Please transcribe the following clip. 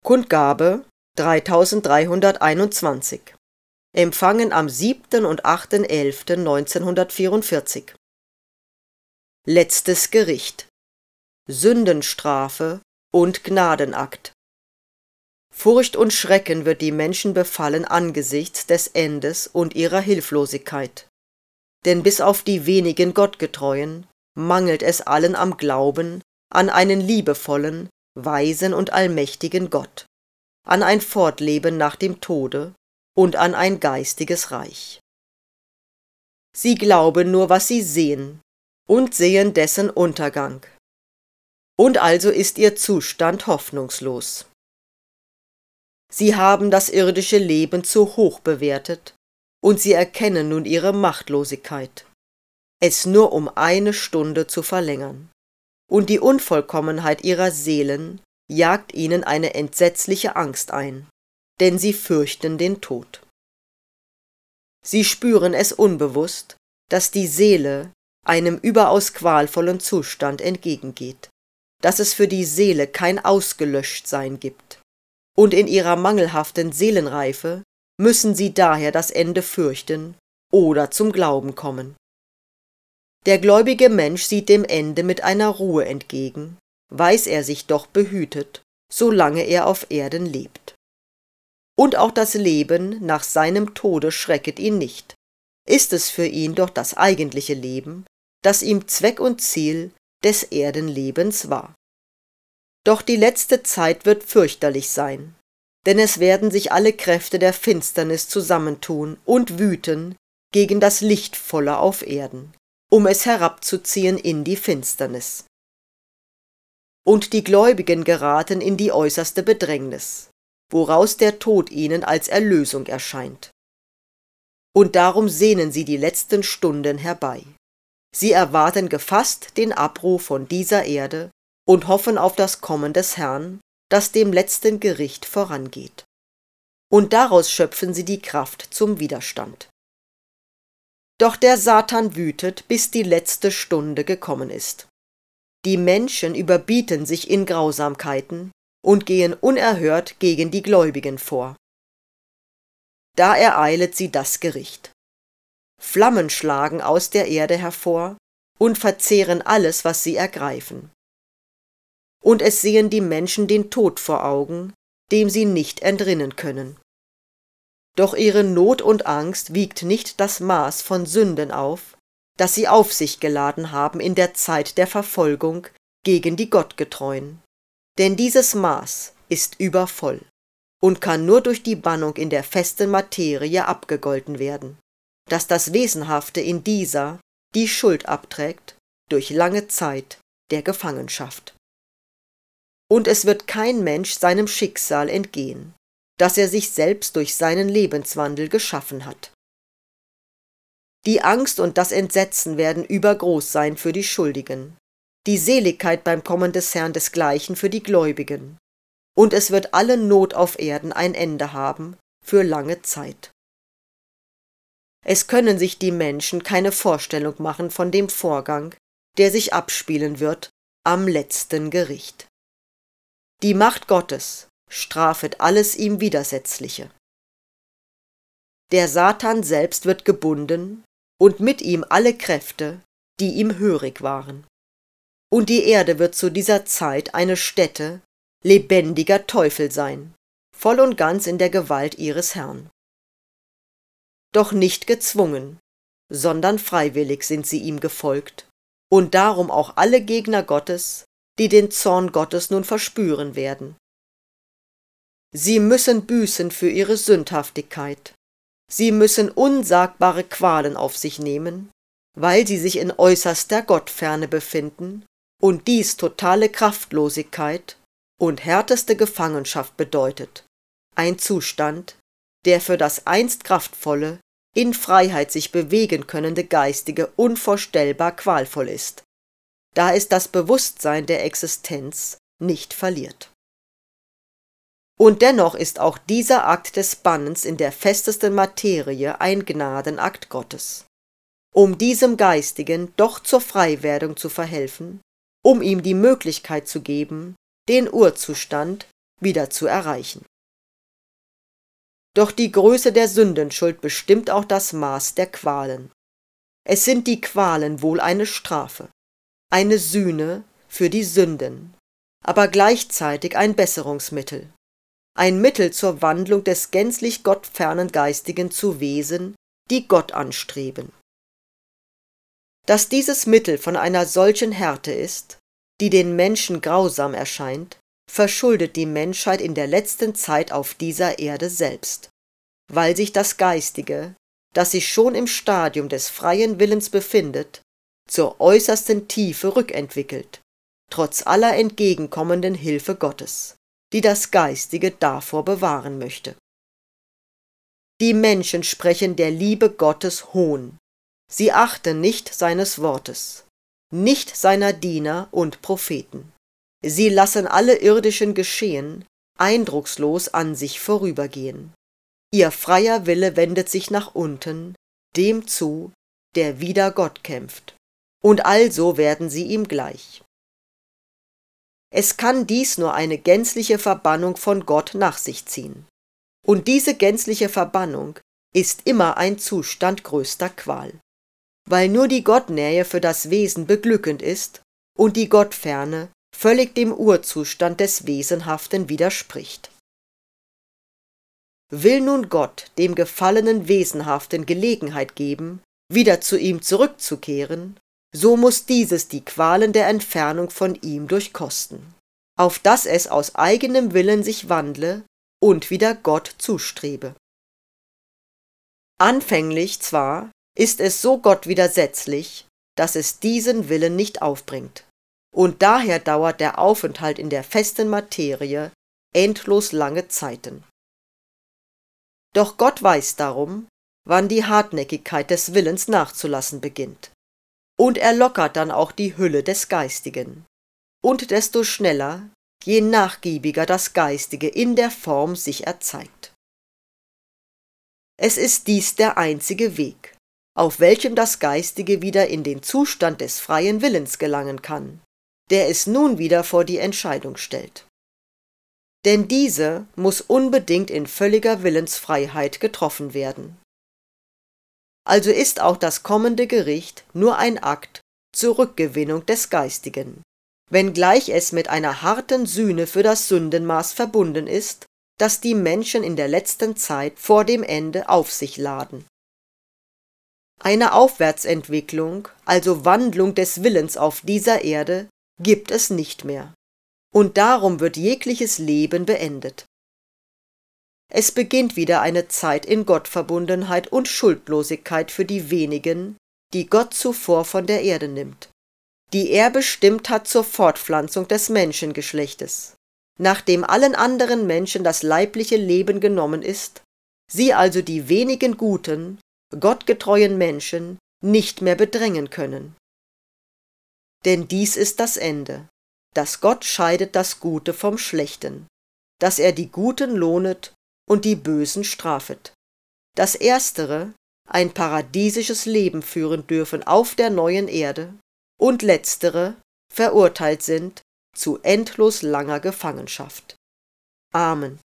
Kundgabe 3321. Empfangen am 7. und 8.11.1944. Letztes Gericht. Sündenstrafe und Gnadenakt. Furcht und Schrecken wird die Menschen befallen angesichts des Endes und ihrer Hilflosigkeit. Denn bis auf die wenigen Gottgetreuen mangelt es allen am Glauben an einen liebevollen, weisen und allmächtigen Gott, an ein Fortleben nach dem Tode und an ein geistiges Reich. Sie glauben nur, was sie sehen, und sehen dessen Untergang. Und also ist ihr Zustand hoffnungslos. Sie haben das irdische Leben zu hoch bewertet, und sie erkennen nun ihre Machtlosigkeit, es nur um eine Stunde zu verlängern. Und die Unvollkommenheit ihrer Seelen jagt ihnen eine entsetzliche Angst ein, denn sie fürchten den Tod. Sie spüren es unbewusst, dass die Seele einem überaus qualvollen Zustand entgegengeht, dass es für die Seele kein Ausgelöschtsein gibt. Und in ihrer mangelhaften Seelenreife müssen sie daher das Ende fürchten oder zum Glauben kommen. Der gläubige Mensch sieht dem Ende mit einer Ruhe entgegen, weiß er sich doch behütet, solange er auf Erden lebt. Und auch das Leben nach seinem Tode schrecket ihn nicht, ist es für ihn doch das eigentliche Leben, das ihm Zweck und Ziel des Erdenlebens war. Doch die letzte Zeit wird fürchterlich sein, denn es werden sich alle Kräfte der Finsternis zusammentun und wüten gegen das Lichtvolle auf Erden, um es herabzuziehen in die Finsternis. Und die Gläubigen geraten in die äußerste Bedrängnis, woraus der Tod ihnen als Erlösung erscheint. Und darum sehnen sie die letzten Stunden herbei. Sie erwarten gefasst den Abruf von dieser Erde und hoffen auf das Kommen des Herrn, das dem letzten Gericht vorangeht. Und daraus schöpfen sie die Kraft zum Widerstand. Doch der Satan wütet, bis die letzte Stunde gekommen ist. Die Menschen überbieten sich in Grausamkeiten und gehen unerhört gegen die Gläubigen vor. Da ereilet sie das Gericht. Flammen schlagen aus der Erde hervor und verzehren alles, was sie ergreifen. Und es sehen die Menschen den Tod vor Augen, dem sie nicht entrinnen können. Doch ihre Not und Angst wiegt nicht das Maß von Sünden auf, das sie auf sich geladen haben in der Zeit der Verfolgung gegen die Gottgetreuen. Denn dieses Maß ist übervoll und kann nur durch die Bannung in der festen Materie abgegolten werden, dass das Wesenhafte in dieser die Schuld abträgt durch lange Zeit der Gefangenschaft. Und es wird kein Mensch seinem Schicksal entgehen, das er sich selbst durch seinen Lebenswandel geschaffen hat. Die Angst und das Entsetzen werden übergroß sein für die Schuldigen, die Seligkeit beim Kommen des Herrn desgleichen für die Gläubigen, und es wird alle Not auf Erden ein Ende haben für lange Zeit. Es können sich die Menschen keine Vorstellung machen von dem Vorgang, der sich abspielen wird am letzten Gericht. Die Macht Gottes strafet alles ihm Widersetzliche. Der Satan selbst wird gebunden und mit ihm alle Kräfte, die ihm hörig waren. Und die Erde wird zu dieser Zeit eine Stätte lebendiger Teufel sein, voll und ganz in der Gewalt ihres Herrn. Doch nicht gezwungen, sondern freiwillig sind sie ihm gefolgt, und darum auch alle Gegner Gottes, die den Zorn Gottes nun verspüren werden. Sie müssen büßen für ihre Sündhaftigkeit. Sie müssen unsagbare Qualen auf sich nehmen, weil sie sich in äußerster Gottferne befinden und dies totale Kraftlosigkeit und härteste Gefangenschaft bedeutet, ein Zustand, der für das einst kraftvolle, in Freiheit sich bewegen könnende Geistige unvorstellbar qualvoll ist, da es das Bewusstsein der Existenz nicht verliert. Und dennoch ist auch dieser Akt des Bannens in der festesten Materie ein Gnadenakt Gottes, um diesem Geistigen doch zur Freiwerdung zu verhelfen, um ihm die Möglichkeit zu geben, den Urzustand wieder zu erreichen. Doch die Größe der Sündenschuld bestimmt auch das Maß der Qualen. Es sind die Qualen wohl eine Strafe, eine Sühne für die Sünden, aber gleichzeitig ein Besserungsmittel, ein Mittel zur Wandlung des gänzlich gottfernen Geistigen zu Wesen, die Gott anstreben. Dass dieses Mittel von einer solchen Härte ist, die den Menschen grausam erscheint, verschuldet die Menschheit in der letzten Zeit auf dieser Erde selbst, weil sich das Geistige, das sich schon im Stadium des freien Willens befindet, zur äußersten Tiefe rückentwickelt, trotz aller entgegenkommenden Hilfe Gottes, die das Geistige davor bewahren möchte. Die Menschen sprechen der Liebe Gottes Hohn. Sie achten nicht seines Wortes, nicht seiner Diener und Propheten. Sie lassen alle irdischen Geschehen eindruckslos an sich vorübergehen. Ihr freier Wille wendet sich nach unten, dem zu, der wider Gott kämpft, und also werden sie ihm gleich. Es kann dies nur eine gänzliche Verbannung von Gott nach sich ziehen. Und diese gänzliche Verbannung ist immer ein Zustand größter Qual, weil nur die Gottnähe für das Wesen beglückend ist und die Gottferne völlig dem Urzustand des Wesenhaften widerspricht. Will nun Gott dem gefallenen Wesenhaften Gelegenheit geben, wieder zu ihm zurückzukehren, so muß dieses die Qualen der Entfernung von ihm durchkosten, auf dass es aus eigenem Willen sich wandle und wieder Gott zustrebe. Anfänglich zwar ist es so Gott widersetzlich, dass es diesen Willen nicht aufbringt, und daher dauert der Aufenthalt in der festen Materie endlos lange Zeiten. Doch Gott weiß darum, wann die Hartnäckigkeit des Willens nachzulassen beginnt, und er lockert dann auch die Hülle des Geistigen, und desto schneller, je nachgiebiger das Geistige in der Form sich erzeigt. Es ist dies der einzige Weg, auf welchem das Geistige wieder in den Zustand des freien Willens gelangen kann, der es nun wieder vor die Entscheidung stellt. Denn diese muss unbedingt in völliger Willensfreiheit getroffen werden. Also ist auch das kommende Gericht nur ein Akt zur Rückgewinnung des Geistigen, wenngleich es mit einer harten Sühne für das Sündenmaß verbunden ist, das die Menschen in der letzten Zeit vor dem Ende auf sich laden. Eine Aufwärtsentwicklung, also Wandlung des Willens auf dieser Erde, gibt es nicht mehr, und darum wird jegliches Leben beendet. Es beginnt wieder eine Zeit in Gottverbundenheit und Schuldlosigkeit für die wenigen, die Gott zuvor von der Erde nimmt, die er bestimmt hat zur Fortpflanzung des Menschengeschlechtes, nachdem allen anderen Menschen das leibliche Leben genommen ist, sie also die wenigen guten, gottgetreuen Menschen nicht mehr bedrängen können. Denn dies ist das Ende, dass Gott scheidet das Gute vom Schlechten, dass er die Guten lohnet und die Bösen strafet, dass Erstere ein paradiesisches Leben führen dürfen auf der neuen Erde und Letztere verurteilt sind zu endlos langer Gefangenschaft. Amen.